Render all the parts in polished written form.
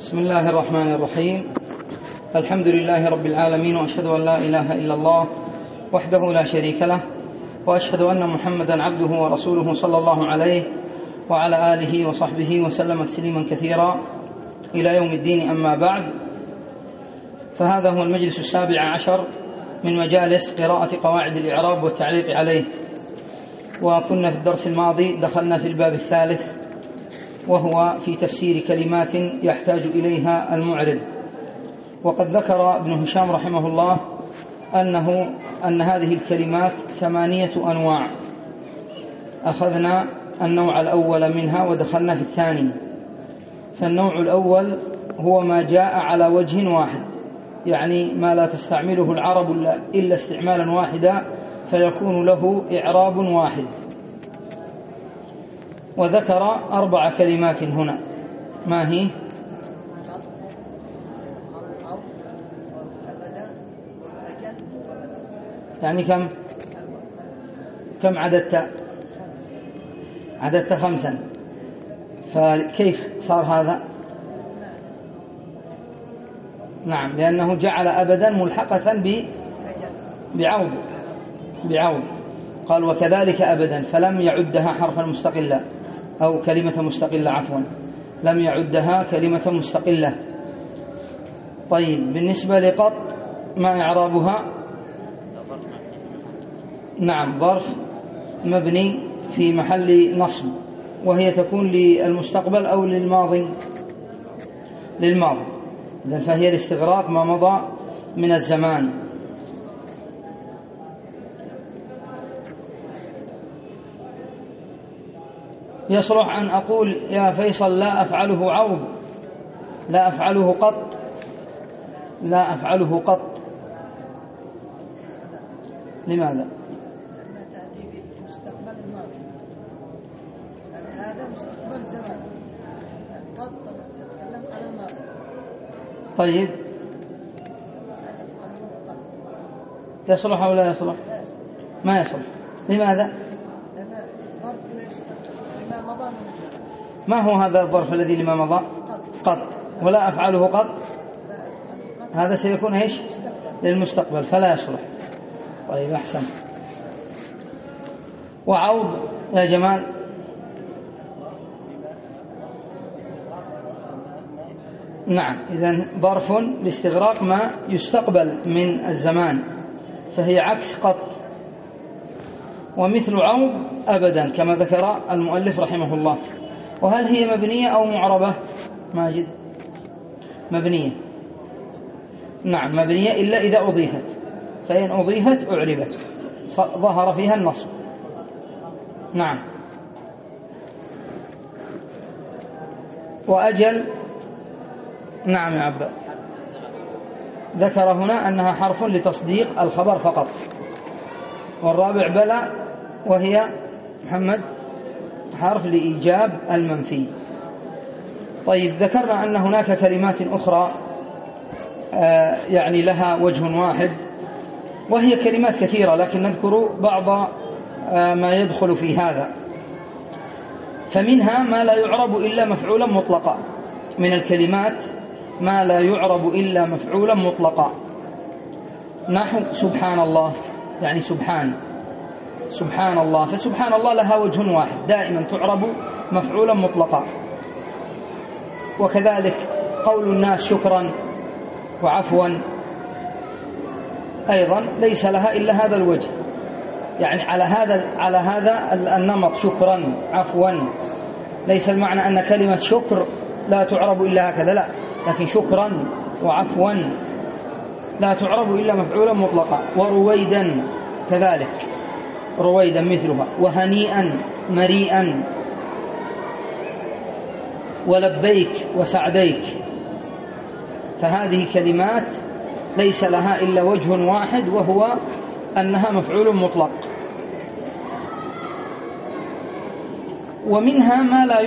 بسم الله الرحمن الرحيم. الحمد لله رب العالمين، وأشهد أن لا إله إلا الله وحده لا شريك له، وأشهد أن محمدا عبده ورسوله صلى الله عليه وعلى آله وصحبه وسلم تسليما كثيرا إلى يوم الدين. أما بعد، فهذا هو المجلس 17 من مجالس قراءة قواعد الإعراب والتعليق عليه، وكنا في الدرس الماضي دخلنا في الباب الثالث، وهو في تفسير كلمات يحتاج إليها المعرب. وقد ذكر ابن هشام رحمه الله أن هذه الكلمات 8 أنواع. أخذنا النوع الأول منها ودخلنا في الثاني. فالنوع الأول هو ما جاء على وجه واحد، يعني ما لا تستعمله العرب إلا استعمالا واحدا، فيكون له إعراب واحد. وذكر 4 كلمات هنا. ما هي؟ يعني كم عددت 5. فكيف صار هذا؟ نعم، لأنه جعل أبدا ملحقة بعوض. قال وكذلك أبدا، فلم يعدها حرفا مستقلا أو كلمة مستقلة، عفوا، لم يعدها كلمة مستقلة. طيب، بالنسبة لقط ما إعرابها؟ نعم، ظرف مبني في محل نصب، وهي تكون للمستقبل أو للماضي. إذن فهي الاستغراق ما مضى من الزمان. يصلح أن أقول يا فيصل لا أفعله عوض، لا أفعله قط. لماذا؟ تأتي بمستقبل الماضي، هذا مستقبل زمان، قط تتكلم عن الماضي. طيب، يصلح أو لا يصلح؟ ما يصلح. لماذا؟ ما هو هذا الظرف الذي لما مضى؟ قط. ولا أفعله قط، هذا سيكون إيش؟ للمستقبل، فلا يصلح. طيب، أحسن. وعوض يا جمال؟ نعم، إذن ظرف لاستغراق ما يستقبل من الزمان، فهي عكس قط. ومثل عوض أبدا، كما ذكر المؤلف رحمه الله. وهل هي مبنية أو معربة؟ ماجد؟ مبنية. نعم، مبنية إلا إذا أضيفت، فإن أضيفت أعربت، ظهر فيها النصب. نعم. وأجل؟ نعم يا عبد. ذكر هنا أنها حرف لتصديق الخبر فقط. والرابع بلى، وهي محمد حرف لإيجاب المنفي. طيب، ذكرنا أن هناك كلمات أخرى يعني لها وجه واحد، وهي كلمات كثيرة، لكن نذكر بعض ما يدخل في هذا. فمنها ما لا يعرب إلا مفعولا مطلقا. من الكلمات ما لا يعرب إلا مفعولا مطلقا، نحو سبحان الله، يعني سبحان الله. فسبحان الله لها وجه واحد، دائما تعرب مفعولا مطلقا. وكذلك قول الناس شكرا وعفوا أيضا ليس لها إلا هذا الوجه، يعني على هذا النمط، شكرا عفوا. ليس المعنى أن كلمة شكر لا تعرب إلا هكذا، لا، لكن شكرا وعفوا لا تعرب إلا مفعولا مطلقا. ورويدا كذلك، رويدا مثلها. وهنيئا مريئا. ولبيك وسعديك. فهذه كلمات ليس لها إلا وجه واحد، وهو أنها مفعول مطلق. ومنها ما لا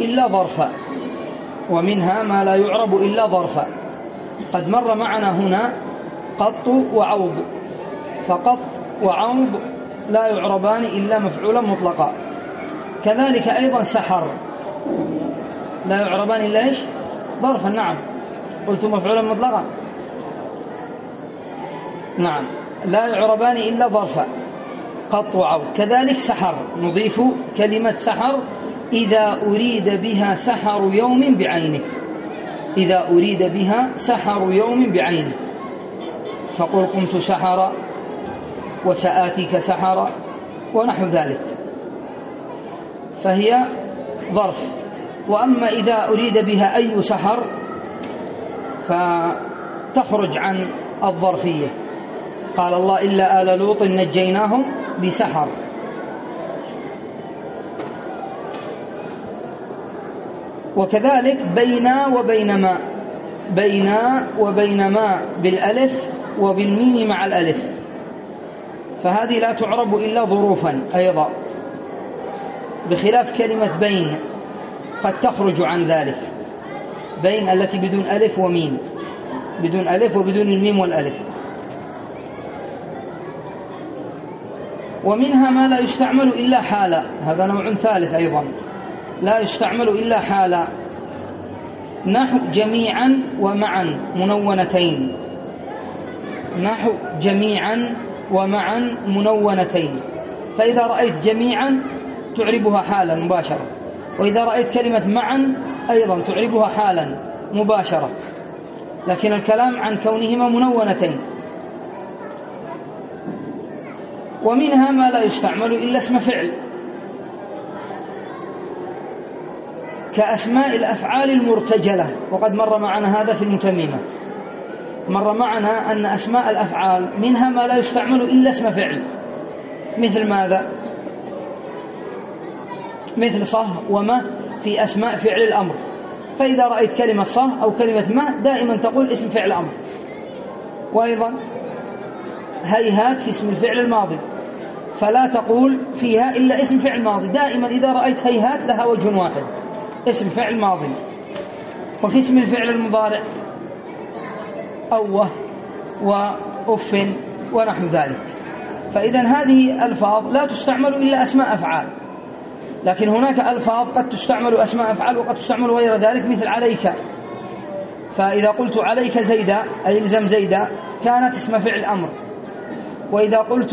يعرب إلا ظرفا. قد مر معنا هنا قط وعوض، فقط وعوض لا يعربان إلا مفعولا مطلقا. كذلك أيضا سحر لا يعربان إلا إيش؟ ظرفا. نعم. قلت مفعولا مطلقا. نعم. لا يعربان إلا ظرفا، قط وعوض. كذلك سحر، نضيف كلمة سحر إذا أريد بها سحر يوم بعينه، إذا أريد بها سحر يوم بعينه، تقول قمت سحر وسآتيك سحر ونحو ذلك، فهي ظرف. وأما إذا أريد بها أي سحر فتخرج عن الظرفية. قال الله إلا آل لوط نجيناهم بسحر. وكذلك بينا وبينما، بينا وبينما بالألف وبالميم مع الألف، فهذه لا تعرب إلا ظروفا أيضا، بخلاف كلمة بين قد تخرج عن ذلك. بين التي بدون ألف وميم، بدون ألف وبدون الميم والألف. ومنها ما لا يستعمل إلا حالا، هذا نوع ثالث أيضا، لا يستعمل إلا حالا، نحو جميعا ومعا منونتين، نحو جميعا ومعا منونتين. فإذا رأيت جميعا تعربها حالا مباشرة، وإذا رأيت كلمة معا أيضا تعربها حالا مباشرة، لكن الكلام عن كونهما منونتين. ومنها ما لا يستعمل إلا اسم فعل، كأسماء الأفعال المرتجلة، وقد مر معنا هذا في المتممة. مر معنا أن أسماء الأفعال منها ما لا يستعمل إلا اسم فعل، مثل ماذا؟ مثل صه وما في أسماء فعل الأمر، فإذا رأيت كلمة صه أو كلمة ما دائما تقول اسم فعل أمر. وأيضا هيهات في اسم الفعل الماضي، فلا تقول فيها إلا اسم فعل ماضي، دائما إذا رأيت هيهات لها وجه واحد، اسم فعل ماضي. وفي اسم الفعل المضارع أوه وأف ونحو ذلك. فإذا هذه ألفاظ لا تستعمل إلا أسماء أفعال، لكن هناك ألفاظ قد تستعمل أسماء أفعال وقد تستعمل غير ذلك، مثل عليك. فإذا قلت عليك زيدا أي الزم زيدا كانت اسم فعل أمر، وإذا قلت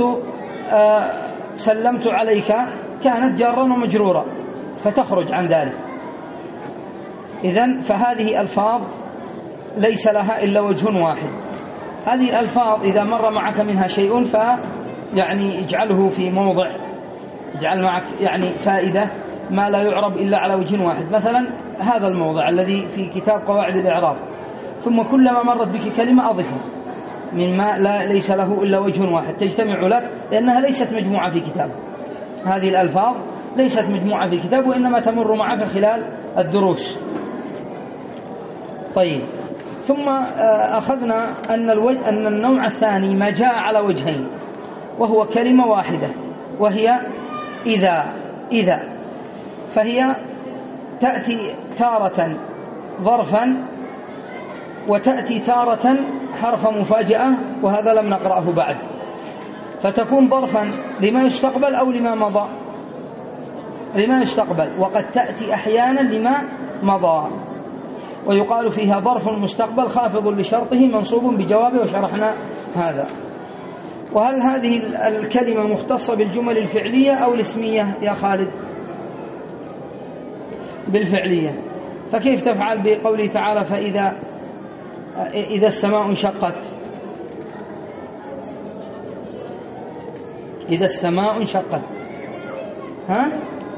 سلمت عليك كانت جارا ومجرورا، فتخرج عن ذلك. إذن فهذه ألفاظ ليس لها إلا وجه واحد. هذه الألفاظ إذا مر معك منها شيء فيعني اجعله في موضع، اجعل معك يعني فائدة ما لا يعرب إلا على وجه واحد. مثلا هذا الموضع الذي في كتاب قواعد الإعراب، ثم كلما مرت بك كلمة أضفها مما ليس له إلا وجه واحد تجتمع لك، لأنها ليست مجموعة في كتاب. هذه الألفاظ ليست مجموعة في كتاب، وإنما تمر معك خلال الدروس. طيب، ثم أخذنا أن النوع الثاني ما جاء على وجهين، وهو كلمة واحدة، وهي إذا، فهي تأتي تارة ظرفا وتأتي تارة حرف مفاجأة، وهذا لم نقرأه بعد، فتكون ظرفا لما يستقبل أو لما مضى، لما يستقبل، وقد تأتي أحيانا لما مضى، ويقال فيها ظرف المستقبل خافض لشرطه منصوب بجوابه، وشرحنا هذا. وهل هذه الكلمة مختصة بالجمل الفعلية أو الاسمية يا خالد؟ بالفعلية. فكيف تفعل بقوله تعالى فإذا السماء انشقت؟ إذا السماء انشقت، ها؟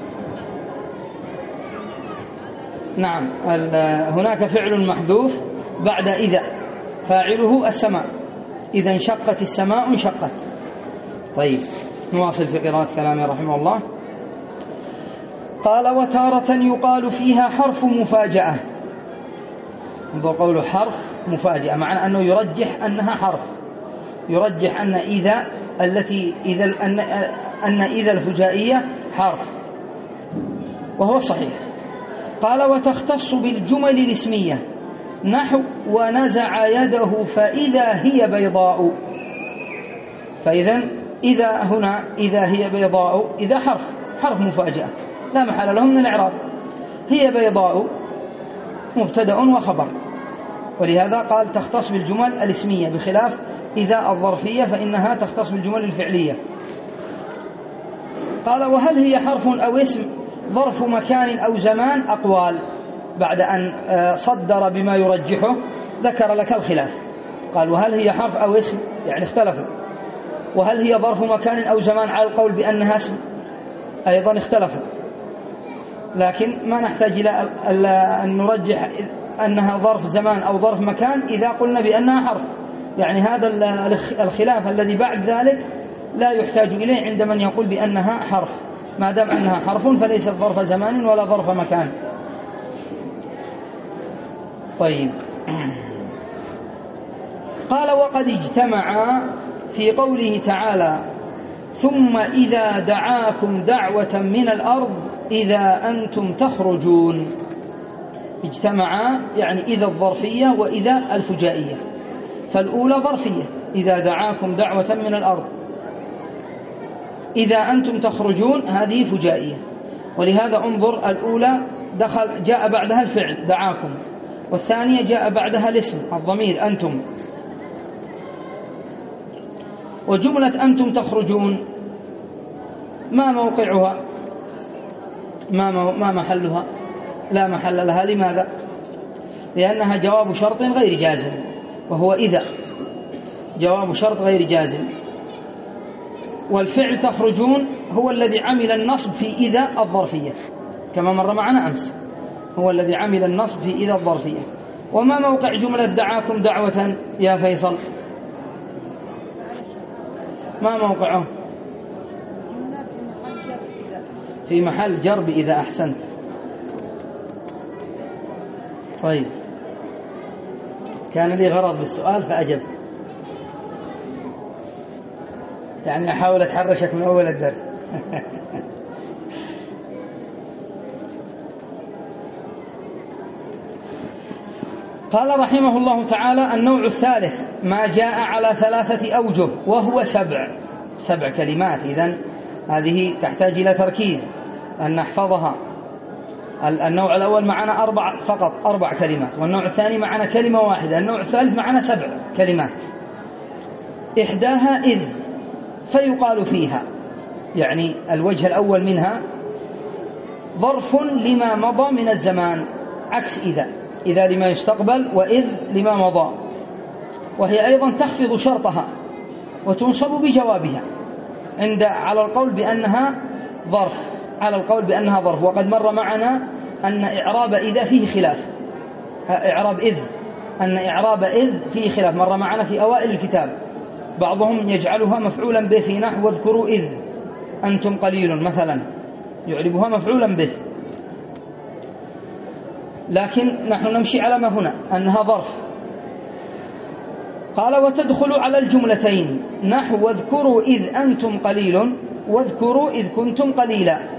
نعم، هناك فعل محذوف بعد إذا، فاعله السماء، إذا انشقت السماء انشقت. طيب، نواصل في قراءة كلامه رحمه الله. قال وتارة يقال فيها حرف مفاجأة. انظر قوله حرف مفاجأة، معنى أنه يرجح أنها حرف، يرجح أن إذا التي أن إذا الفجائية حرف، وهو الصحيح. قال وتختص بالجمل الاسمية، نحو ونزع يده فإذا هي بيضاء. فإذا إذا هنا إذا هي بيضاء، إذا حرف مفاجأة لا محل له من الإعراب. هي بيضاء مبتدأ وخبر، ولهذا قال تختص بالجمل الاسمية، بخلاف إذا الظرفية فإنها تختص بالجمل الفعلية. قال وهل هي حرف أو اسم؟ ظرف مكان أو زمان أقوال، بعد أن صدر بما يرجحه ذكر لك الخلاف. قال وهل هي حرف أو اسم، يعني اختلفوا. وهل هي ظرف مكان أو زمان على القول بأنها اسم، أيضا اختلفوا. لكن ما نحتاج إلى أن نرجح أنها ظرف زمان أو ظرف مكان إذا قلنا بأنها حرف، يعني هذا الخلاف الذي بعد ذلك لا يحتاج إليه عند من يقول بأنها حرف، ما دام أنها حرف فليست ظرف زمان ولا ظرف مكان. طيب، قال وقد اجتمع في قوله تعالى ثم إذا دعاكم دعوة من الأرض إذا أنتم تخرجون. اجتمع يعني إذا الظرفية وإذا الفجائية، فالأولى ظرفية إذا دعاكم دعوة من الأرض، إذا أنتم تخرجون هذه فجائية. ولهذا انظر الأولى جاء بعدها الفعل دعاكم، والثانية جاء بعدها الاسم الضمير أنتم. وجملة أنتم تخرجون ما موقعها؟ ما محلها؟ لا محل لها. لماذا؟ لأنها جواب شرط غير جازم، وهو إذا جواب شرط غير جازم. والفعل تخرجون هو الذي عمل النصب في إذا الظرفية كما مر معنا أمس، هو الذي عمل النصب في إذا الظرفية. وما موقع جملة دعاكم دعوة يا فيصل؟ ما موقعه؟ في محل جر بإذا. أحسنت. طيب، كان لي غرض بالسؤال فأجبت، يعني أحاول أتحرشك من أول الدرس. قال رحمه الله تعالى النوع الثالث ما جاء على 3 أوجه وهو 7 كلمات. إذن هذه تحتاج إلى تركيز أن نحفظها. النوع الأول معنا فقط 4 كلمات، والنوع الثاني معنا كلمة واحدة، النوع الثالث معنا 7 كلمات. إحداها إذ فيقال فيها، يعني الوجه الأول منها ظرف لما مضى من الزمان، عكس إذا لما يستقبل وإذ لما مضى، وهي أيضا تخفض شرطها وتنصب بجوابها على القول بأنها ظرف، وقد مر معنا أن إعراب إذا فيه خلاف، إعراب إذ أن إعراب إذ فيه خلاف، مر معنا في أوائل الكتاب. بعضهم يجعلها مفعولا به في نحو واذكروا إذ أنتم قليل مثلا، يعربها مفعولا به، لكن نحن نمشي على ما هنا أنها ظرف. قال وتدخل على الجملتين نحو واذكروا إذ أنتم قليل واذكروا إذ كنتم قليلا.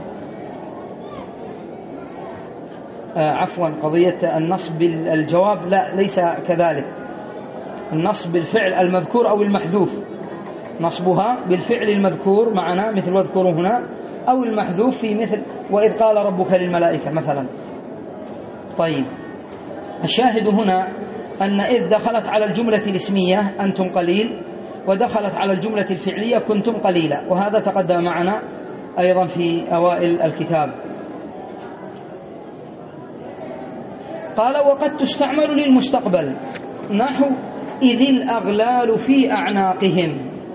عفوا، قضية النصب بالجواب لا، ليس كذلك. النصب بالفعل المذكور أو المحذوف، نصبها بالفعل المذكور معنا مثل واذكروا هنا، أو المحذوف في مثل وإذ قال ربك للملائكة مثلا. طيب، الشاهد هنا أن إذ دخلت على الجملة الاسمية أنتم قليل، ودخلت على الجملة الفعلية كنتم قليلا، وهذا تقدم معنا أيضا في أوائل الكتاب. قال وقد تستعمل للمستقبل نحو إذ الأغلال في أعناقهم.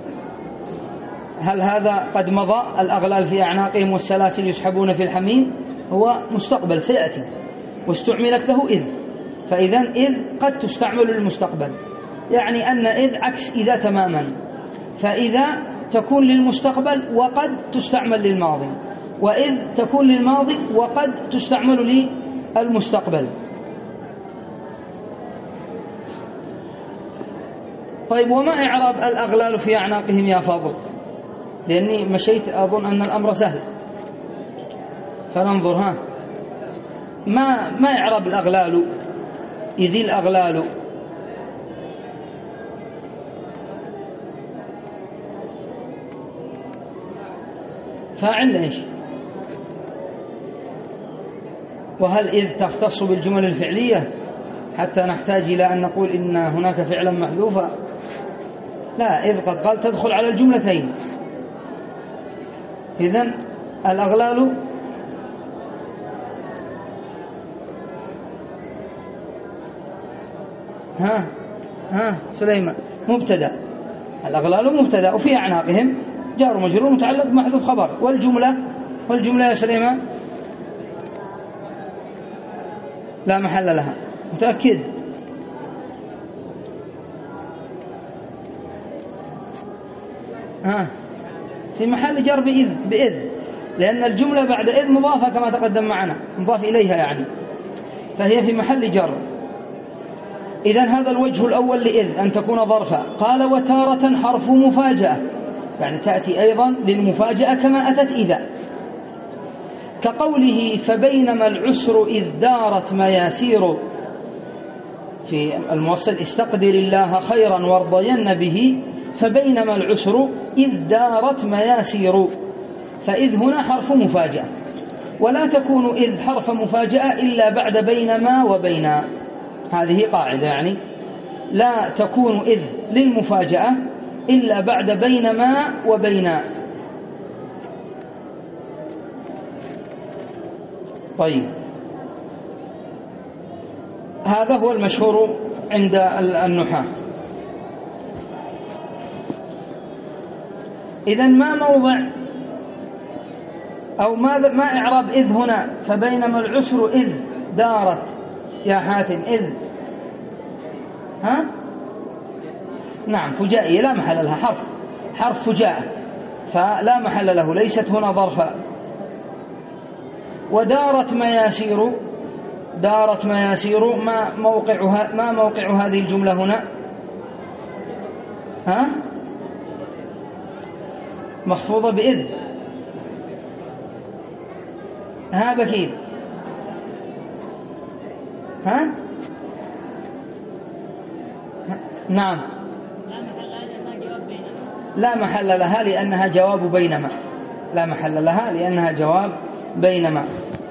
هل هذا قد مضى؟ الأغلال في أعناقهم والسلاسل يسحبون في الحميم هو مستقبل سيأتي، واستعملت له إذ، فإذا إذ قد تستعمل للمستقبل، يعني أن إذ عكس إذا تماما، فإذا تكون للمستقبل وقد تستعمل للماضي، وإذ تكون للماضي وقد تستعمل للمستقبل. طيب، وما إعراب الأغلال في أعناقهم يا فاضل؟ لأني مشيت أظن أن الأمر سهل، فننظر. ما إعراب الأغلال؟ إذ الأغلال فاعل إيش؟ وهل إذ تختص بالجمل الفعلية حتى نحتاج إلى أن نقول إن هناك فعلا محذوفا؟ لا، إذ قد قال تدخل على الجملتين. إذن الأغلال سليمان مبتدأ، الأغلال مبتدأ وفي أعناقهم جار مجرور متعلق بمحذوف خبر. والجملة يا سليمان لا محل لها، متأكد؟ في محل جر بإذ، لأن الجملة بعد إذ مضافة كما تقدم معنا، مضاف إليها يعني، فهي في محل جر. إذن هذا الوجه الأول لإذ أن تكون ظرفا. قال وتارة حرف مفاجأة، يعني تأتي أيضا للمفاجأة كما أتت إذا، كقوله فبينما العسر إذ دارت مياسير، في الموصل استقدر الله خيرا وارضين به، فبينما العسر إذ دارت مياسير، فإذ هنا حرف مفاجأة، ولا تكون إذ حرف مفاجأة إلا بعد بينما وبين. هذه قاعدة، يعني لا تكون إذ للمفاجأة إلا بعد بينما وبين. طيب، هذا هو المشهور عند النحاة. إذن ما موضع أو ما إعراب إذ هنا؟ فبينما العسر إذ دارت يا حاتم إذ نعم فجائية لا محل لها، حرف فجاءة فلا محل له، ليست هنا ظرفا. ودارت مياسير ما موقع هذه الجملة هنا؟ مخفوضة بإذ. بكير نعم لا محل لها لأنها جواب بينما، لا محل لها لأنها جواب بينما.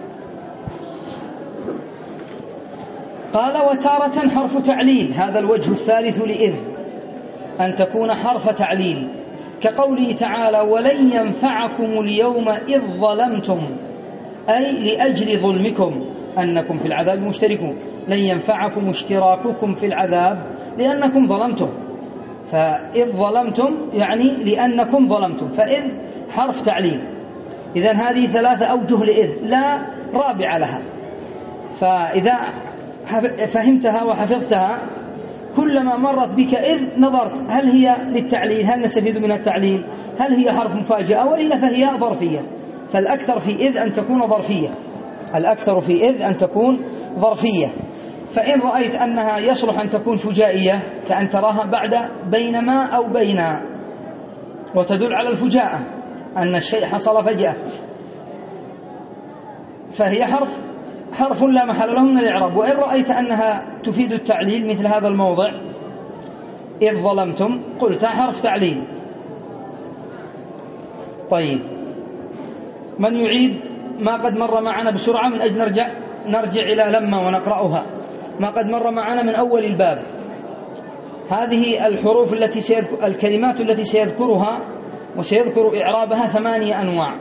قال وتارة حرف تعليل، هذا الوجه الثالث لإذ أن تكون حرف تعليل، كقوله تعالى ولن ينفعكم اليوم إذ ظلمتم، أي لأجل ظلمكم أنكم في العذاب مشتركون. لن ينفعكم اشتراككم في العذاب لأنكم ظلمتم، فإذ ظلمتم يعني لأنكم ظلمتم، فإذ حرف تعليل. إذن هذه 3 أوجه لإذ لا رابع لها. فإذا فهمتها وحفظتها كلما مرت بك إذ نظرت هل هي للتعليل، هل نستفيد من التعليل، هل هي حرف مفاجأة وإلا فهي ظرفية. فالأكثر في إذ أن تكون ظرفية، الأكثر في إذ أن تكون ظرفية. فإن رأيت أنها يصلح أن تكون فجائية كأن تراها بعد بينما أو بينا، وتدل على الفجاءة أن الشيء حصل فجأة، فهي حرف لا محل له من الإعراب. وإن رأيت أنها تفيد التعليل مثل هذا الموضع إذ ظلمتم قلت حرف تعليل. طيب، من يعيد ما قد مر معنا بسرعة من أجل نرجع إلى لما ونقرأها ما قد مر معنا من أول الباب. هذه الحروف الكلمات التي سيذكرها وسيذكر إعرابها 8 أنواع.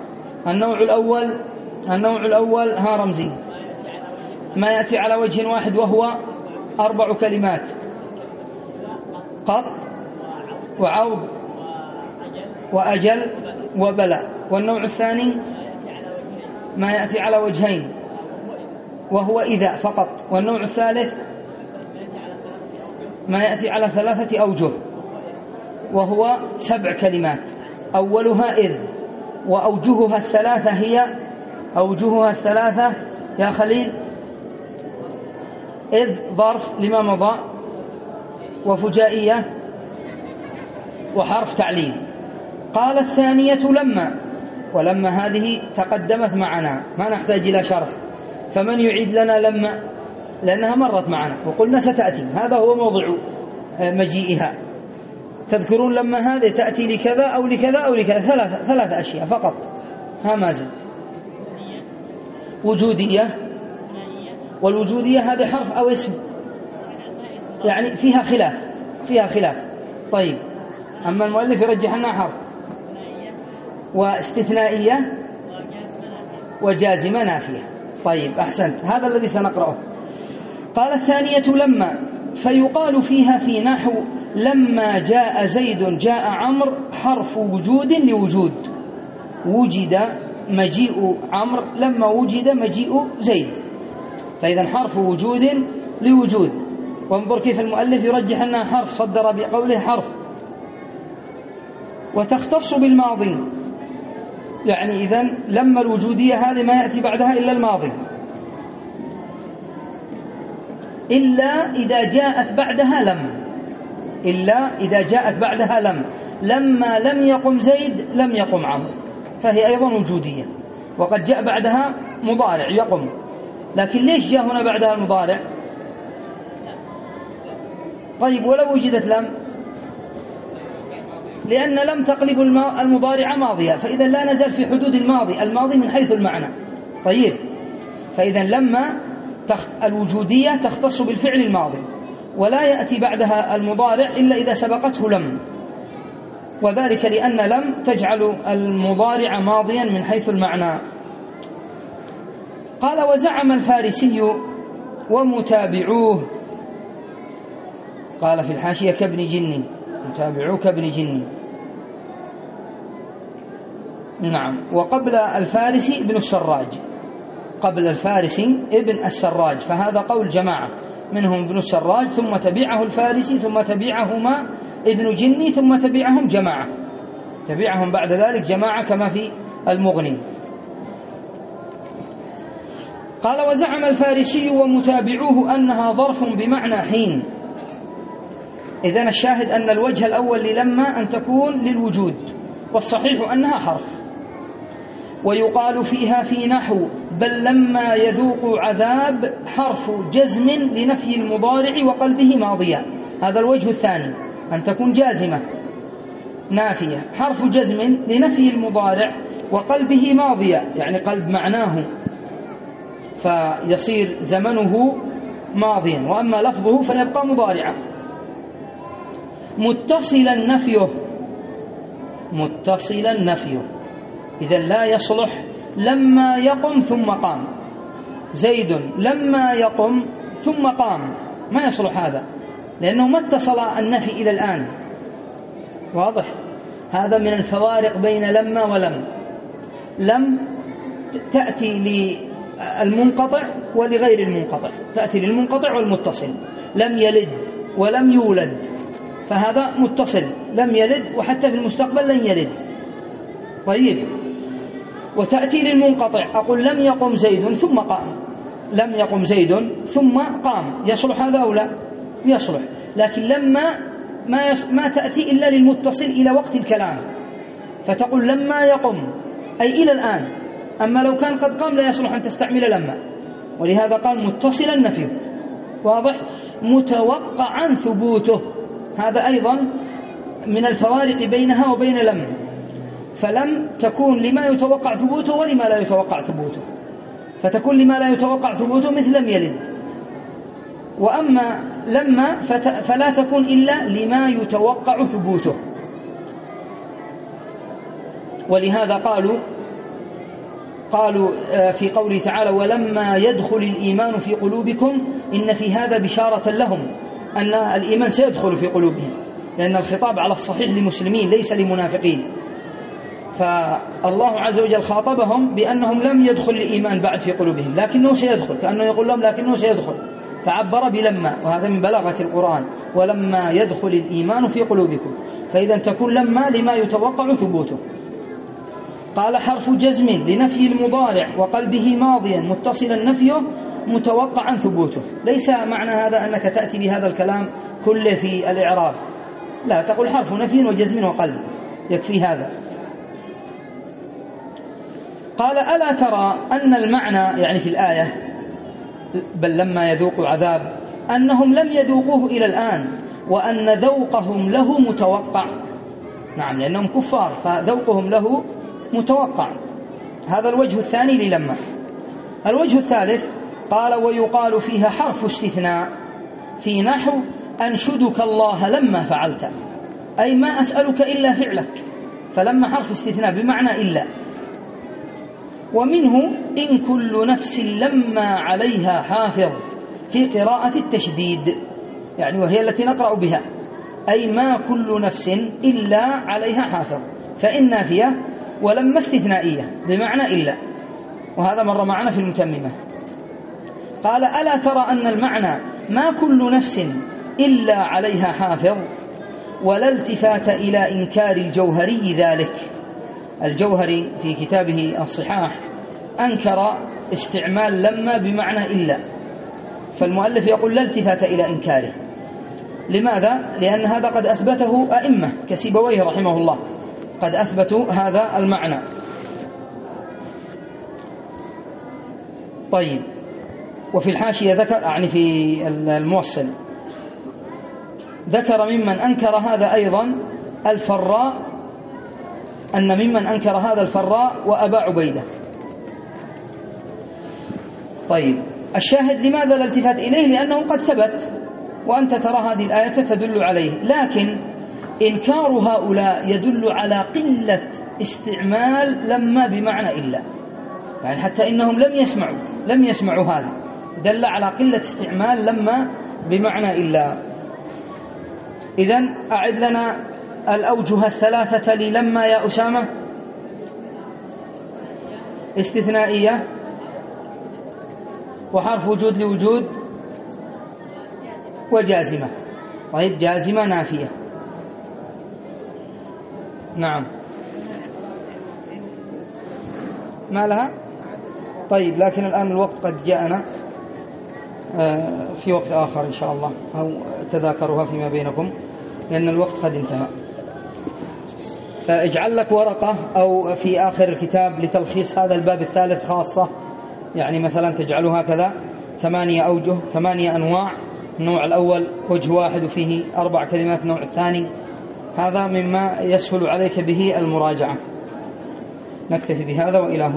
النوع الأول رمزي، ما يأتي على وجه واحد وهو 4 كلمات: قط وعوض وأجل وبلى. والنوع الثاني ما يأتي على وجهين وهو إذا فقط. والنوع الثالث ما يأتي على 3 أوجه وهو 7 كلمات، أولها إذ، وأوجهها الثلاثة يا خليل: إذ ظرف لما مضى، وفجائية، وحرف تعليل. قال الثانية لما، ولما هذه تقدمت معنا ما نحتاج إلى شرح، فمن يعيد لنا لما لأنها مرت معنا وقلنا ستأتي، هذا هو موضع مجيئها. تذكرون لما هذه تأتي لكذا أو لكذا أو لكذا، 3 أشياء فقط. ما زال وجودية والوجودية هذا حرف أو اسم؟ يعني فيها خلاف. طيب، أما المؤلف يرجح أنها حرف واستثنائية وجازمة نافية. طيب أحسنت، هذا الذي سنقرأه. قال الثانية لما، فيقال فيها في نحو لما جاء زيد جاء عمرو حرف وجود لوجود، وجد مجيء عمرو لما وجد مجيء زيد، فإذا حرف وجود لوجود. وانظر كيف المؤلف يرجح أنها حرف، صدر بقوله حرف. وتختص بالماضي، يعني إذن لما الوجودية هذه ما يأتي بعدها إلا الماضي، إلا إذا جاءت بعدها لم، إلا إذا جاءت بعدها لم. لما لم يقم زيد لم يقم عمرو، فهي أيضا وجودية، وقد جاء بعدها مضارع يقم. لكن ليش جاء هنا بعدها المضارع؟ طيب ولو وجدت لم؟ لأن لم تقلب المضارع ماضيا، فإذا لا نزل في حدود الماضي من حيث المعنى. طيب، فإذا لما الوجودية تختص بالفعل الماضي، ولا يأتي بعدها المضارع إلا إذا سبقته لم، وذلك لأن لم تجعل المضارع ماضيا من حيث المعنى. قال وزعم الفارسي ومتابعوه، قال في الحاشية كابن جني، متابعوه كابن جني. نعم. وقبل الفارسي ابن السراج، قبل الفارسي ابن السراج، فهذا قول جماعة منهم ابن السراج، ثم تبعه الفارسي، ثم تبعهما ابن جني، ثم تبعهم جماعة، تبعهم بعد ذلك جماعة كما في المغني. قال وزعم الفارسي ومتابعوه أنها ظرف بمعنى حين. إذن الشاهد أن الوجه الأول للما أن تكون للوجود، والصحيح أنها حرف. ويقال فيها في نحو بل لما يذوق عذاب حرف جزم لنفي المضارع وقلبه ماضيا، هذا الوجه الثاني، أن تكون جازمة نافية حرف جزم لنفي المضارع وقلبه ماضيا، يعني قلب معناه فيصير زمنه ماضيا، وأما لفظه فيبقى مضارعا. متصلا نفيه، إذا لا يصلح لما يقم ثم قام. زيد لما يقم ثم قام، ما يصلح هذا، لأنه ما اتصل النفي إلى الآن. واضح؟ هذا من الفوارق بين لما ولم. لم تأتي للمنقطع ولغير المنقطع، تأتي للمنقطع والمتصل. لم يلد ولم يولد، فهذا متصل، لم يلد وحتى في المستقبل لن يلد. طيب، وتأتي للمنقطع، أقول لم يقم زيد ثم قام، لم يقم زيد ثم قام، يصلح هذا أو لا؟ يصلح. لكن لما ما تأتي إلا للمتصل إلى وقت الكلام، فتقول لما يقم أي إلى الآن، أما لو كان قد قام لا يصلح أن تستعمل لما، ولهذا قال متصلا نفيه. واضح؟ متوقعا ثبوته، هذا أيضا من الفوارق بينها وبين لم. فلم تكون لما يتوقع ثبوته ولما لا يتوقع ثبوته، فتكون لما لا يتوقع ثبوته مثل لم يلد. وأما لما فلا تكون إلا لما يتوقع ثبوته. ولهذا قالوا في قوله تعالى ولما يدخل الإيمان في قلوبكم إن في هذا بشارة لهم أن الإيمان سيدخل في قلوبهم، لأن الخطاب على الصحيح لمسلمين ليس لمنافقين. فالله عز وجل خاطبهم بأنهم لم يدخل الإيمان بعد في قلوبهم، لكنه سيدخل، كأنه يقول لهم لكنه سيدخل، فعبر بلما، وهذا من بلاغة القرآن، ولما يدخل الإيمان في قلوبكم. فإذا تكون لما لما يتوقع ثبوته. قال حرف جزم لنفي المضارع وقلبه ماضيا متصلا نفيه متوقعا ثبوته. ليس معنى هذا أنك تأتي بهذا الكلام كله في الإعراب، لا، تقول حرف نفي وجزم وقلب، يكفي هذا. قال ألا ترى أن المعنى، يعني في الآية بل لما يذوقوا عذاب، أنهم لم يذوقوه إلى الآن، وأن ذوقهم له متوقع. نعم، لأنهم كفار فذوقهم له متوقع. هذا الوجه الثاني للما. الوجه الثالث قال ويقال فيها حرف استثناء في نحو أنشدك الله لما فعلت، أي ما أسألك إلا فعلك، فلما حرف استثناء بمعنى إلا. ومنه إن كل نفس لما عليها حافظ في قراءة التشديد، يعني وهي التي نقرأ بها، أي ما كل نفس إلا عليها حافظ، فإن نافية ولما استثنائية بمعنى إلا، وهذا مر معنا في المتممة. قال ألا ترى أن المعنى ما كل نفس إلا عليها حافظ، ولا التفات إلى إنكار الجوهري ذلك. الجوهري في كتابه الصحاح أنكر استعمال لما بمعنى إلا، فالمؤلف يقول لا التفات إلى إنكاره. لماذا؟ لأن هذا قد أثبته أئمة كسيبويه رحمه الله، قد أثبتوا هذا المعنى. طيب، وفي الحاشية ذكر، يعني في الموصل ذكر ممن أنكر هذا أيضا الفراء، أن ممن أنكر هذا الفراء وأبا عبيدة. طيب، الشاهد لماذا لا التفات إليه؟ لأنه قد ثبت وأنت ترى هذه الآية تدل عليه، لكن إنكار هؤلاء يدل على قلة استعمال لما بمعنى إلا، يعني حتى إنهم لم يسمعوا هذا، دل على قلة استعمال لما بمعنى إلا. إذن أعد لنا الأوجه الثلاثة للما يا أسامة. استثنائية وحرف وجود لوجود وجازمة. طيب، جازمة نافية. نعم، ما لها. طيب، لكن الآن الوقت قد جاءنا، في وقت آخر إن شاء الله، أو تذاكروها فيما بينكم لأن الوقت قد انتهى. اجعل لك ورقة أو في آخر الكتاب لتلخيص هذا الباب الثالث خاصة، يعني مثلا تجعلوا هكذا 8 أوجه، 8 أنواع. النوع الأول وجه واحد وفيه 4 كلمات، النوع الثاني. هذا مما يسهل عليك به المراجعة. نكتفي بهذا وإلى هنا.